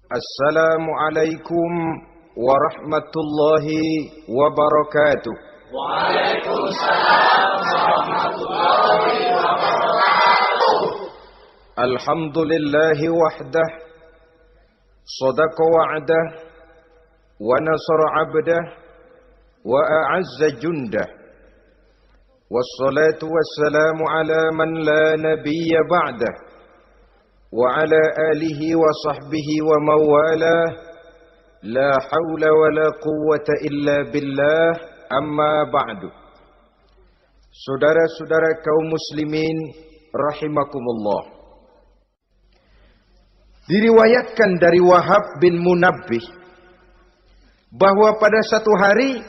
Assalamualaikum warahmatullahi wabarakatuh. Waalaikumsalam warahmatullahi wabarakatuh. Alhamdulillahi wahdah, sadaqa wa'dah, wa nasara 'abdah, wa a'azza jundah. Wassalatu wassalamu ala man la nabiyya ba'dah. وعلى آله وصحبه ومواله لا حول ولا قوة إلا بالله أما بعد. Saudara-saudara kaum muslimin rahimakumullah. Diriwayatkan dari Wahab bin Munabbih bahwa pada satu hari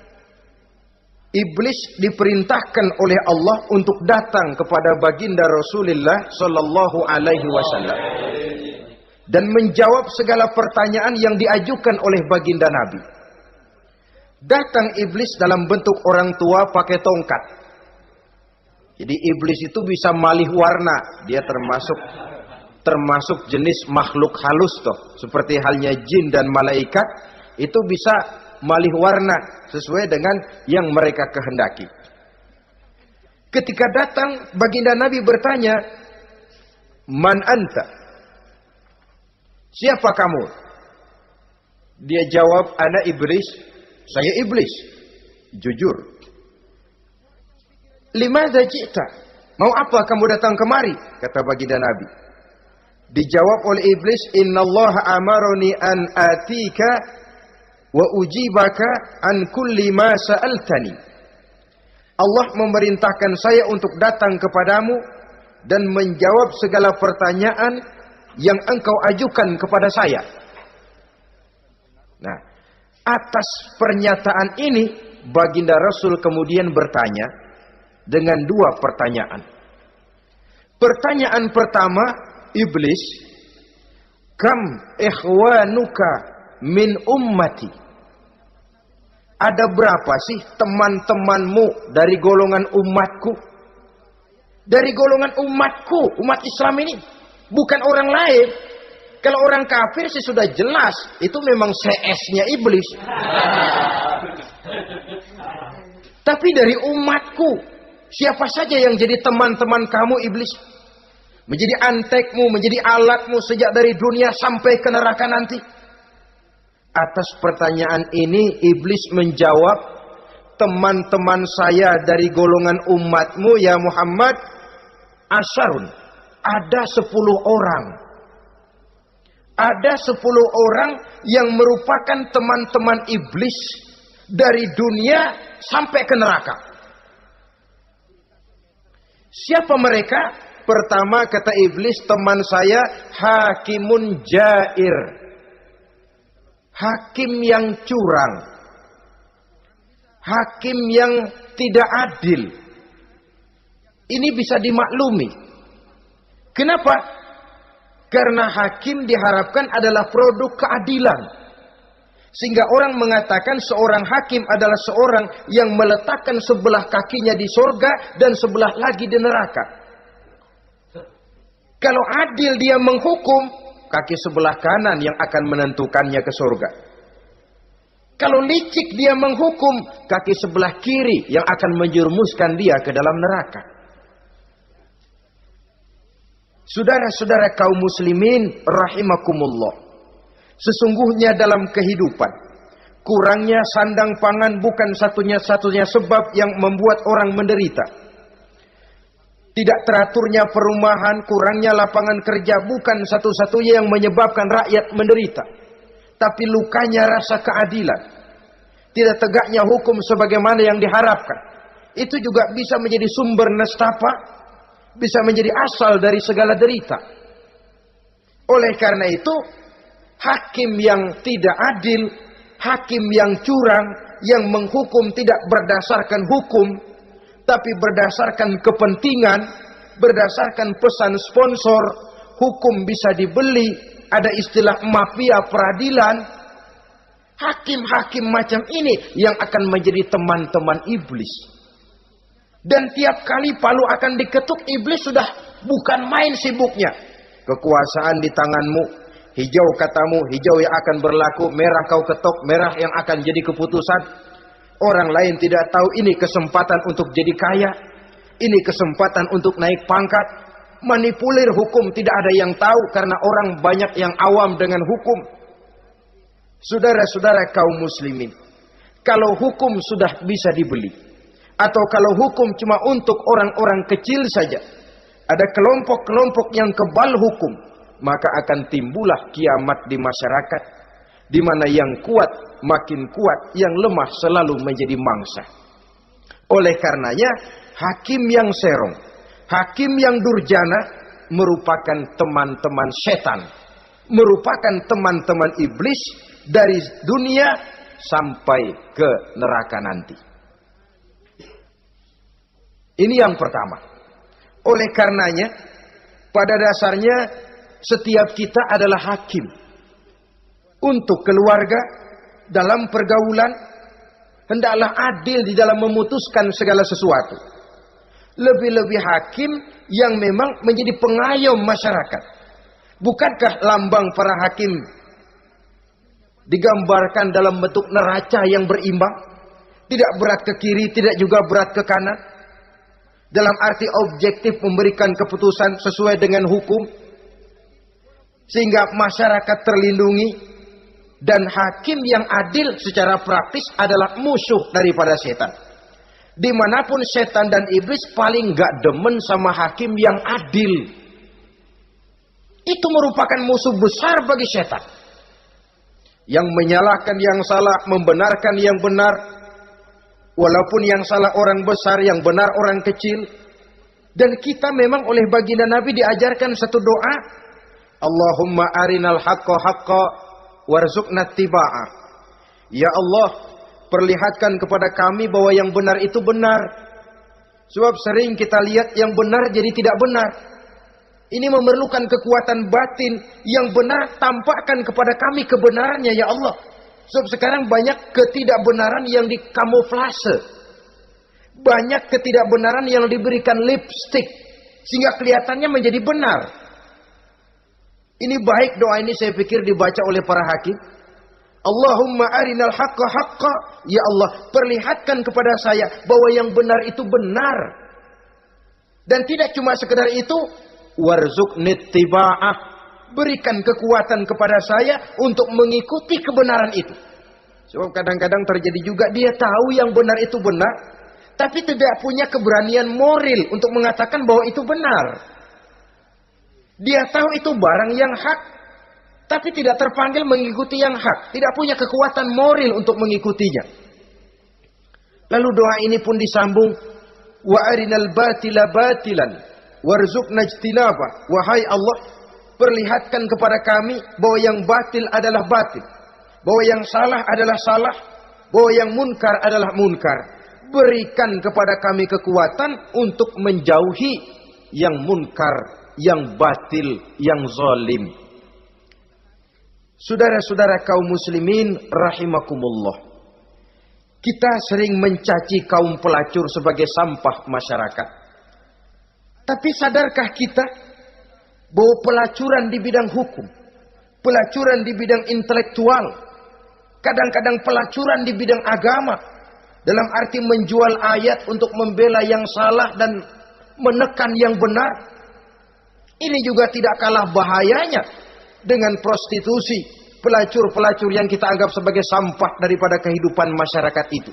iblis diperintahkan oleh Allah untuk datang kepada baginda Rasulullah sallallahu alaihi wasallam dan menjawab segala pertanyaan yang diajukan oleh baginda Nabi. Datang iblis dalam bentuk orang tua pakai tongkat. Jadi iblis itu bisa malih warna, dia termasuk jenis makhluk halus toh, seperti halnya jin dan malaikat itu bisa malih warna sesuai dengan yang mereka kehendaki. Ketika datang, baginda Nabi bertanya, "Man anta?" Siapa kamu? Dia jawab, "Ana iblis." Saya iblis. Jujur. "Limadza ji'ta?" Mau apa kamu datang kemari? Kata baginda Nabi. Dijawab oleh iblis, "Innallaha amaroni an atika wa ujibaka an kulli ma sa'altani." Allah memerintahkan saya untuk datang kepadamu dan menjawab segala pertanyaan yang engkau ajukan kepada saya. Nah, atas pernyataan ini baginda Rasul kemudian bertanya dengan dua pertanyaan. Pertanyaan pertama, iblis, "Kam ikhwanuka min ummati?" Ada berapa sih teman-temanmu dari golongan umatku? Dari golongan umatku, umat Islam ini. Bukan orang lain. Kalau orang kafir sih sudah jelas. Itu memang CS-nya iblis. Tapi dari umatku, siapa saja yang jadi teman-teman kamu iblis? Menjadi antekmu, menjadi alatmu sejak dari dunia sampai ke neraka nanti. Atas pertanyaan ini iblis menjawab, "Teman-teman saya dari golongan umatmu ya Muhammad, asyarun, ada 10 orang. Ada 10 orang yang merupakan teman-teman iblis dari dunia sampai ke neraka." Siapa mereka? Pertama kata iblis, "Teman saya hakimun jair." Hakim yang curang, hakim yang tidak adil. Ini bisa dimaklumi. Kenapa? Karena hakim diharapkan adalah produk keadilan. Sehingga orang mengatakan seorang hakim adalah seorang yang meletakkan sebelah kakinya di surga dan sebelah lagi di neraka. Kalau adil dia menghukum, kaki sebelah kanan yang akan menentukannya ke surga. Kalau licik dia menghukum, kaki sebelah kiri yang akan menjerumuskan dia ke dalam neraka. Saudara-saudara kaum muslimin rahimakumullah. Sesungguhnya dalam kehidupan, kurangnya sandang pangan bukan satunya-satunya sebab yang membuat orang menderita. Tidak teraturnya perumahan, kurangnya lapangan kerja bukan satu-satunya yang menyebabkan rakyat menderita. Tapi lukanya rasa keadilan. Tidak tegaknya hukum sebagaimana yang diharapkan. Itu juga bisa menjadi sumber nestapa, bisa menjadi asal dari segala derita. Oleh karena itu, hakim yang tidak adil, hakim yang curang, yang menghukum tidak berdasarkan hukum, tapi berdasarkan kepentingan, berdasarkan pesan sponsor, hukum bisa dibeli, ada istilah mafia peradilan. Hakim-hakim macam ini yang akan menjadi teman-teman iblis. Dan tiap kali palu akan diketuk, iblis sudah bukan main sibuknya. Kekuasaan di tanganmu, Hijau katamu, hijau yang akan berlaku, merah kau ketok, merah yang akan jadi keputusan. Orang lain tidak tahu ini kesempatan untuk jadi kaya, ini kesempatan untuk naik pangkat. Manipulir hukum tidak ada yang tahu karena orang banyak yang awam dengan hukum. Saudara-saudara kaum muslimin, kalau hukum sudah bisa dibeli, atau kalau hukum cuma untuk orang-orang kecil saja, ada kelompok-kelompok yang kebal hukum, maka akan timbullah kiamat di masyarakat, di mana yang kuat makin kuat, yang lemah selalu menjadi mangsa. Oleh karenanya, hakim yang serong, hakim yang durjana merupakan teman-teman setan, merupakan teman-teman iblis dari dunia sampai ke neraka nanti. Ini yang pertama. Oleh karenanya, pada dasarnya setiap kita adalah hakim untuk keluarga, dalam pergaulan. Hendaklah adil di dalam memutuskan segala sesuatu. Lebih-lebih hakim yang memang menjadi pengayom masyarakat. Bukankah lambang para hakim digambarkan dalam bentuk neraca yang berimbang? Tidak berat ke kiri, tidak juga berat ke kanan. Dalam arti objektif memberikan keputusan sesuai dengan hukum, sehingga masyarakat terlindungi. Dan hakim yang adil secara praktis adalah musuh daripada setan. Dimanapun setan dan iblis paling gak demen sama hakim yang adil. Itu merupakan musuh besar bagi setan. Yang menyalahkan yang salah, membenarkan yang benar. Walaupun yang salah orang besar, yang benar orang kecil. Dan kita memang oleh baginda Nabi diajarkan satu doa. Allahumma arinal haqqa haqqa warzuqna tiba'ah. Ya Allah, perlihatkan kepada kami bahwa yang benar itu benar. Sebab sering kita lihat yang benar jadi tidak benar. Ini memerlukan kekuatan batin. Yang benar tampakkan kepada kami kebenarannya ya Allah. Sebab sekarang banyak ketidakbenaran yang dikamuflase. Banyak ketidakbenaran yang diberikan lipstick sehingga kelihatannya menjadi benar. Ini baik doa ini saya pikir dibaca oleh para hakim. Allahumma arinal haqqa haqqa. Ya Allah, perlihatkan kepada saya bahwa yang benar itu benar. Dan tidak cuma sekedar itu, warzuqni tiba'ah. Berikan kekuatan kepada saya untuk mengikuti kebenaran itu. Sebab kadang-kadang terjadi juga dia tahu yang benar itu benar, tapi tidak punya keberanian moral untuk mengatakan bahwa itu benar. Dia tahu itu barang yang hak, tapi tidak terpanggil mengikuti yang hak. Tidak punya kekuatan moral untuk mengikutinya. Lalu doa ini pun disambung. Wa arinal batila batilan warzuqna ijtinabah. Wahai Allah, perlihatkan kepada kami bahwa yang batil adalah batil, bahwa yang salah adalah salah, bahwa yang munkar adalah munkar. Berikan kepada kami kekuatan untuk menjauhi yang munkar, yang batil, yang zalim. Saudara-saudara kaum muslimin rahimakumullah. Kita sering mencaci kaum pelacur sebagai sampah masyarakat. Tapi sadarkah kita bahwa pelacuran di bidang hukum, pelacuran di bidang intelektual, kadang-kadang pelacuran di bidang agama, dalam arti menjual ayat untuk membela yang salah dan menekan yang benar, ini juga tidak kalah bahayanya dengan prostitusi, pelacur-pelacur yang kita anggap sebagai sampah daripada kehidupan masyarakat itu.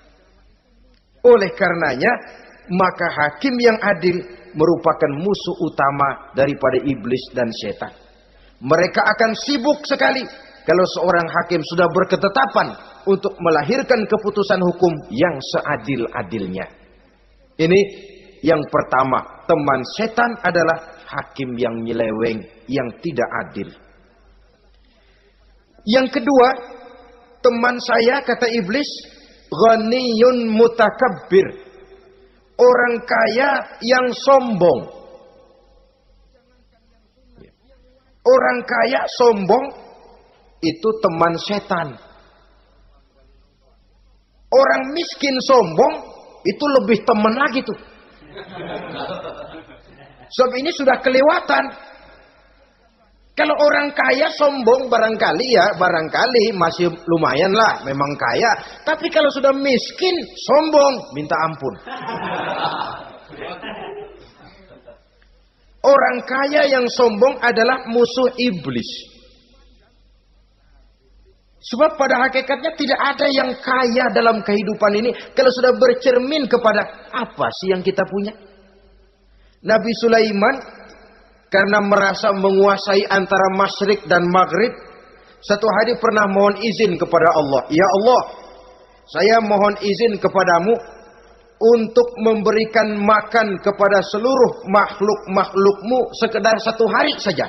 Oleh karenanya, maka hakim yang adil merupakan musuh utama daripada iblis dan setan. Mereka akan sibuk sekali kalau seorang hakim sudah berketetapan untuk melahirkan keputusan hukum yang seadil-adilnya. Ini yang pertama, teman setan adalah hakim yang nyeleweng, yang tidak adil. Yang kedua, teman saya kata iblis, ghaniyun mutakabbir. Orang kaya yang sombong. Orang kaya sombong itu teman setan. Orang miskin sombong itu lebih teman lagi tuh. Sebab ini sudah kelewatan. Kalau orang kaya sombong barangkali masih lumayan lah, memang kaya. Tapi kalau sudah miskin, sombong, minta ampun. Orang kaya yang sombong adalah musuh iblis. Sebab pada hakikatnya tidak ada yang kaya dalam kehidupan ini kalau sudah bercermin kepada apa sih yang kita punya. Nabi Sulaiman karena merasa menguasai antara masyrik dan maghrib, satu hari pernah mohon izin kepada Allah. Ya Allah, saya mohon izin kepadamu untuk memberikan makan kepada seluruh makhluk-makhlukmu sekedar satu hari saja.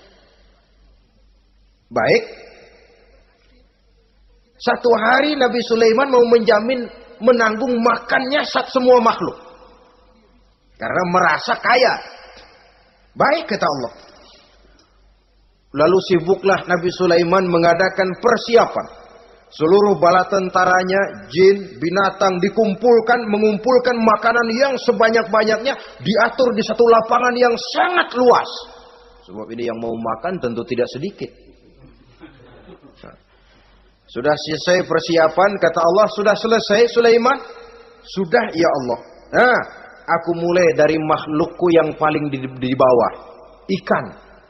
Baik. Satu hari Nabi Sulaiman mau menjamin menanggung makannya semua makhluk. Karena merasa kaya. Baik, kata Allah. Lalu sibuklah Nabi Sulaiman mengadakan persiapan. Seluruh bala tentaranya, jin, binatang mengumpulkan makanan yang sebanyak-banyaknya, diatur di satu lapangan yang sangat luas. Sebab ini yang mau makan tentu tidak sedikit. Sudah selesai persiapan, kata Allah, sudah selesai Sulaiman? Sudah, ya Allah. Nah, aku mulai dari makhlukku yang paling di bawah. Ikan.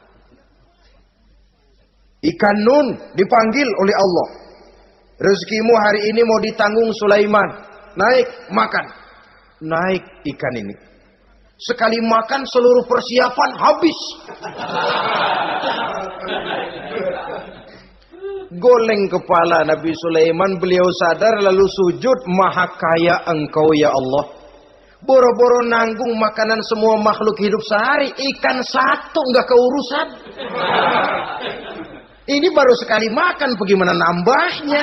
Ikan Nun dipanggil oleh Allah. Rezekimu hari ini mau ditanggung Sulaiman. Naik, makan. Naik ikan ini. Sekali makan seluruh persiapan habis. Goleng kepala Nabi Sulaiman, beliau sadar lalu sujud, maha kaya engkau ya Allah. Boro-boro nanggung makanan semua makhluk hidup sehari, ikan satu nggak keurusan. Ini baru sekali makan, bagaimana nambahnya?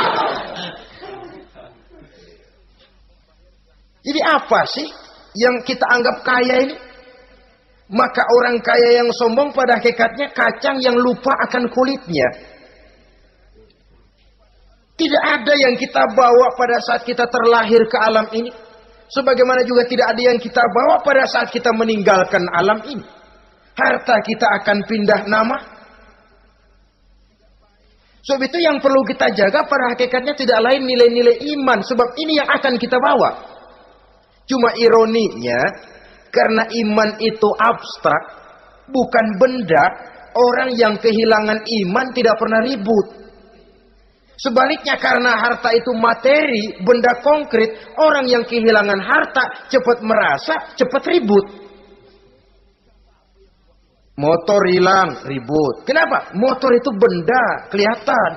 Jadi apa sih yang kita anggap kaya ini? Maka orang kaya yang sombong pada hakikatnya kacang yang lupa akan kulitnya. Tidak ada yang kita bawa pada saat kita terlahir ke alam ini. Sebagaimana juga tidak ada yang kita bawa pada saat kita meninggalkan alam ini. Harta kita akan pindah nama. Sebab itu yang perlu kita jaga pada hakikatnya tidak lain nilai-nilai iman. Sebab ini yang akan kita bawa. Cuma ironinya, karena iman itu abstrak, bukan benda, orang yang kehilangan iman tidak pernah ribut. Sebaliknya karena harta itu materi, benda konkret, orang yang kehilangan harta cepat merasa, cepat ribut. Motor hilang, ribut. Kenapa? Motor itu benda, kelihatan.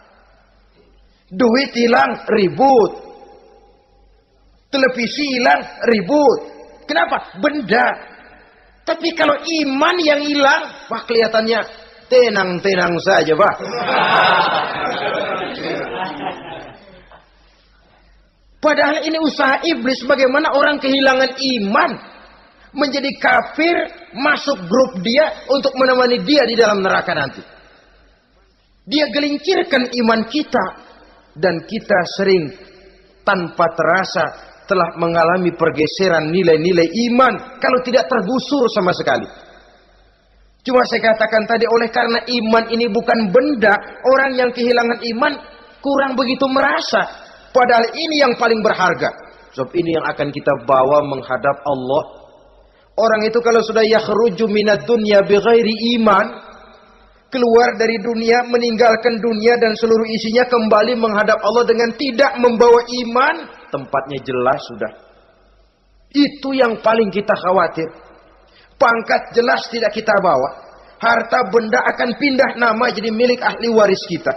Duit hilang, ribut. Televisi hilang, ribut. Kenapa? Benda. Tapi kalau iman yang hilang, wah kelihatannya tenang-tenang saja, Pak. Padahal ini usaha iblis, bagaimana orang kehilangan iman, menjadi kafir, masuk grup dia untuk menemani dia di dalam neraka nanti. Dia gelincirkan iman kita, dan kita sering tanpa terasa telah mengalami pergeseran nilai-nilai iman, kalau tidak tergusur sama sekali. Cuma saya katakan tadi, oleh karena iman ini bukan benda, orang yang kehilangan iman kurang begitu merasa. Padahal ini yang paling berharga. Sebab ini yang akan kita bawa menghadap Allah. Orang itu kalau sudah yakhruju minad dunya bighairi iman, keluar dari dunia, meninggalkan dunia dan seluruh isinya, kembali menghadap Allah dengan tidak membawa iman, tempatnya jelas sudah. Itu yang paling kita khawatir. Pangkat jelas tidak kita bawa. Harta benda akan pindah nama jadi milik ahli waris kita.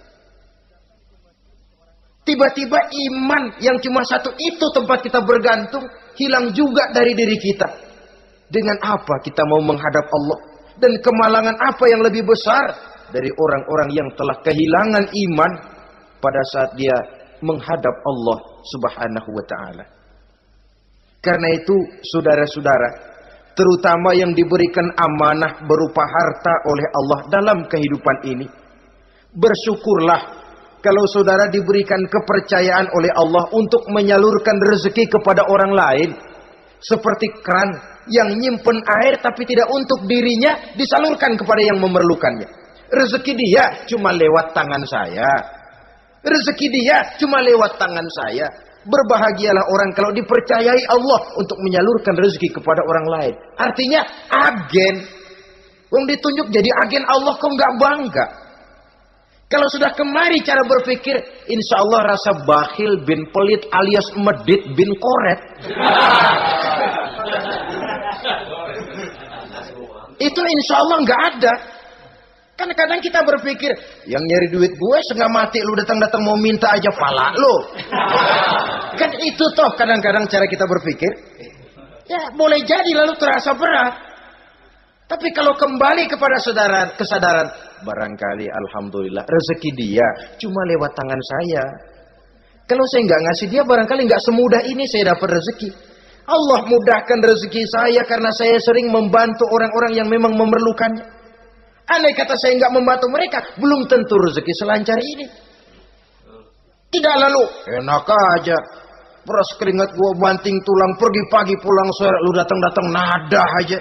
Tiba-tiba iman yang cuma satu itu tempat kita bergantung, hilang juga dari diri kita. Dengan apa kita mau menghadap Allah? Dan kemalangan apa yang lebih besar dari orang-orang yang telah kehilangan iman pada saat dia menghadap Allah Subhanahu wa ta'ala. Karena itu saudara-saudara, terutama yang diberikan amanah berupa harta oleh Allah dalam kehidupan ini, bersyukurlah kalau saudara diberikan kepercayaan oleh Allah untuk menyalurkan rezeki kepada orang lain. Seperti keran yang nyimpen air tapi tidak untuk dirinya, disalurkan kepada yang memerlukannya. Rezeki dia cuma lewat tangan saya. Rezeki dia cuma lewat tangan saya. Berbahagialah orang kalau dipercayai Allah untuk menyalurkan rezeki kepada orang lain. Artinya agen. Wong ditunjuk jadi agen Allah, kok nggak bangga? Kalau sudah kemari cara berpikir, insya Allah rasa bakhil bin pelit alias medit bin koret. Itu insya Allah nggak ada. Kan kadang kita berpikir, yang nyari duit gue setengah mati, lu datang-datang mau minta aja pala lu. Kan itu toh kadang-kadang cara kita berpikir. Ya boleh jadi lalu terasa berat. Tapi kalau kembali kepada kesadaran, barangkali alhamdulillah rezeki dia cuma lewat tangan saya. Kalau saya nggak ngasih dia, barangkali nggak semudah ini saya dapat rezeki. Allah mudahkan rezeki saya karena saya sering membantu orang-orang yang memang memerlukannya. Andai kata saya nggak membantu mereka, belum tentu rezeki selancar ini. Tidak lalu, enak aja. Peras keringat gua banting tulang, pergi pagi pulang sore, lu datang-datang nada aja.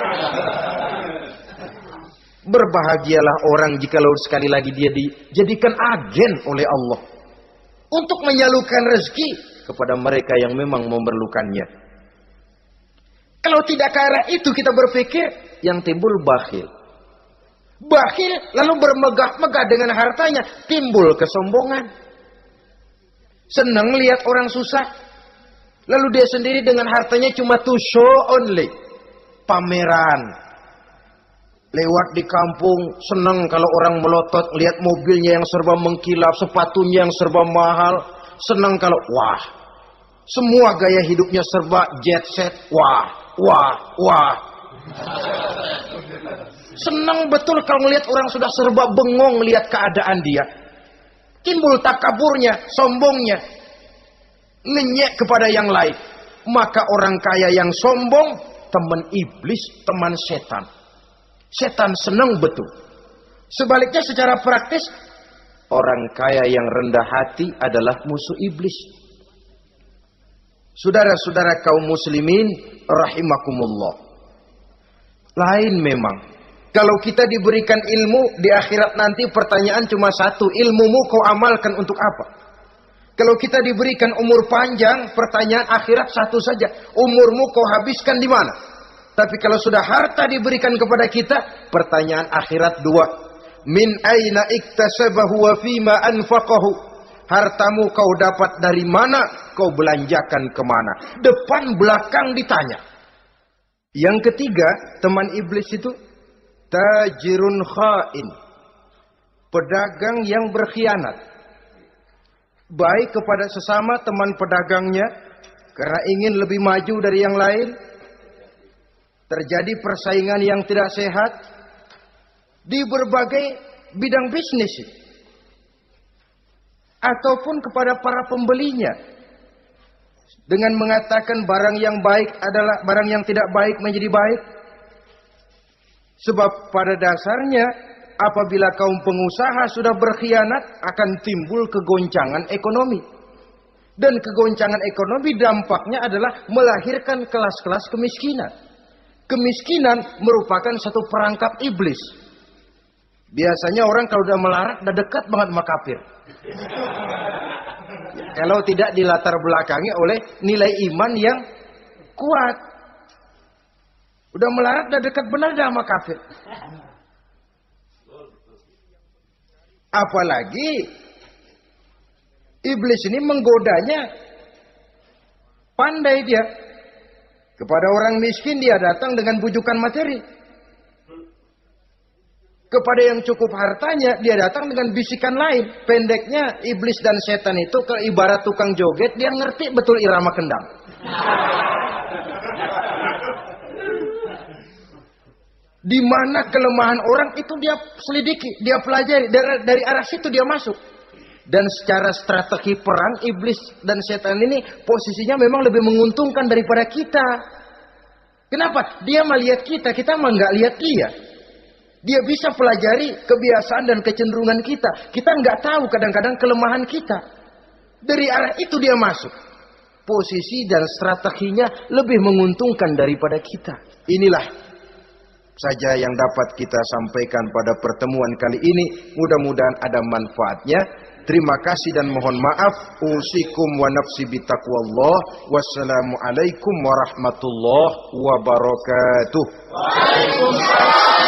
Berbahagialah orang jikalau sekali lagi dia dijadikan agen oleh Allah untuk menyalurkan rezeki kepada mereka yang memang memerlukannya. Kalau tidak ke arah itu kita berpikir, yang timbul bakhil. Bakhil lalu bermegah-megah dengan hartanya, timbul kesombongan. Senang lihat orang susah, lalu dia sendiri dengan hartanya cuma to show only, pameran. Lewat di kampung, senang kalau orang melotot, lihat mobilnya yang serba mengkilap, sepatunya yang serba mahal. Senang kalau, wah, semua gaya hidupnya serba jet set, wah. Senang betul kalau melihat orang sudah serba bengong lihat keadaan dia. Timbul takaburnya, sombongnya, ngenyek kepada yang lain. Maka orang kaya yang sombong, teman iblis, teman setan. Setan senang betul. Sebaliknya secara praktis, orang kaya yang rendah hati adalah musuh iblis. Saudara-saudara kaum muslimin rahimakumullah. Lain memang. Kalau kita diberikan ilmu di akhirat nanti, pertanyaan cuma satu, ilmumu kau amalkan untuk apa? Kalau kita diberikan umur panjang, pertanyaan akhirat satu saja, umurmu kau habiskan di mana? Tapi kalau sudah harta diberikan kepada kita, pertanyaan akhirat dua, min aina iktasabahu wa fima anfaqahu? Hartamu kau dapat dari mana, kau belanjakan kemana? Depan belakang ditanya. Yang ketiga, teman iblis itu tajirun khain, pedagang yang berkhianat, baik kepada sesama teman pedagangnya karena ingin lebih maju dari yang lain. Terjadi persaingan yang tidak sehat di berbagai bidang bisnis, ataupun kepada para pembelinya dengan mengatakan barang yang baik adalah barang yang tidak baik menjadi baik. Sebab pada dasarnya apabila kaum pengusaha sudah berkhianat, akan timbul kegoncangan ekonomi. Dan kegoncangan ekonomi dampaknya adalah melahirkan kelas-kelas kemiskinan. Kemiskinan merupakan satu perangkap iblis. Biasanya orang kalau udah melarat, udah dekat banget sama kafir. Kalau tidak dilatar belakangi oleh nilai iman yang kuat. Udah melarat, udah dekat benar dah sama kafir. Apalagi iblis ini menggodanya pandai dia. Kepada orang miskin dia datang dengan bujukan materi. Kepada yang cukup hartanya dia datang dengan bisikan lain. Pendeknya iblis dan setan itu ke ibarat tukang joget, dia ngerti betul irama kendang. Di mana kelemahan orang itu dia selidiki, dia pelajari, dari arah situ dia masuk. Dan secara strategi perang, iblis dan setan ini posisinya memang lebih menguntungkan daripada kita. Kenapa? Dia melihat kita, kita mah nggak lihat dia. Dia bisa pelajari kebiasaan dan kecenderungan kita. Kita nggak tahu kadang-kadang kelemahan kita. Dari arah itu dia masuk. posisi dan strateginya lebih menguntungkan daripada kita. Inilah saja yang dapat kita sampaikan pada pertemuan kali ini. Mudah-mudahan ada manfaatnya. Terima kasih dan mohon maaf. Usikum wa nafsi bitaqwallah. Wassalamualaikum warahmatullahi wabarakatuh. Waalaikumsalam.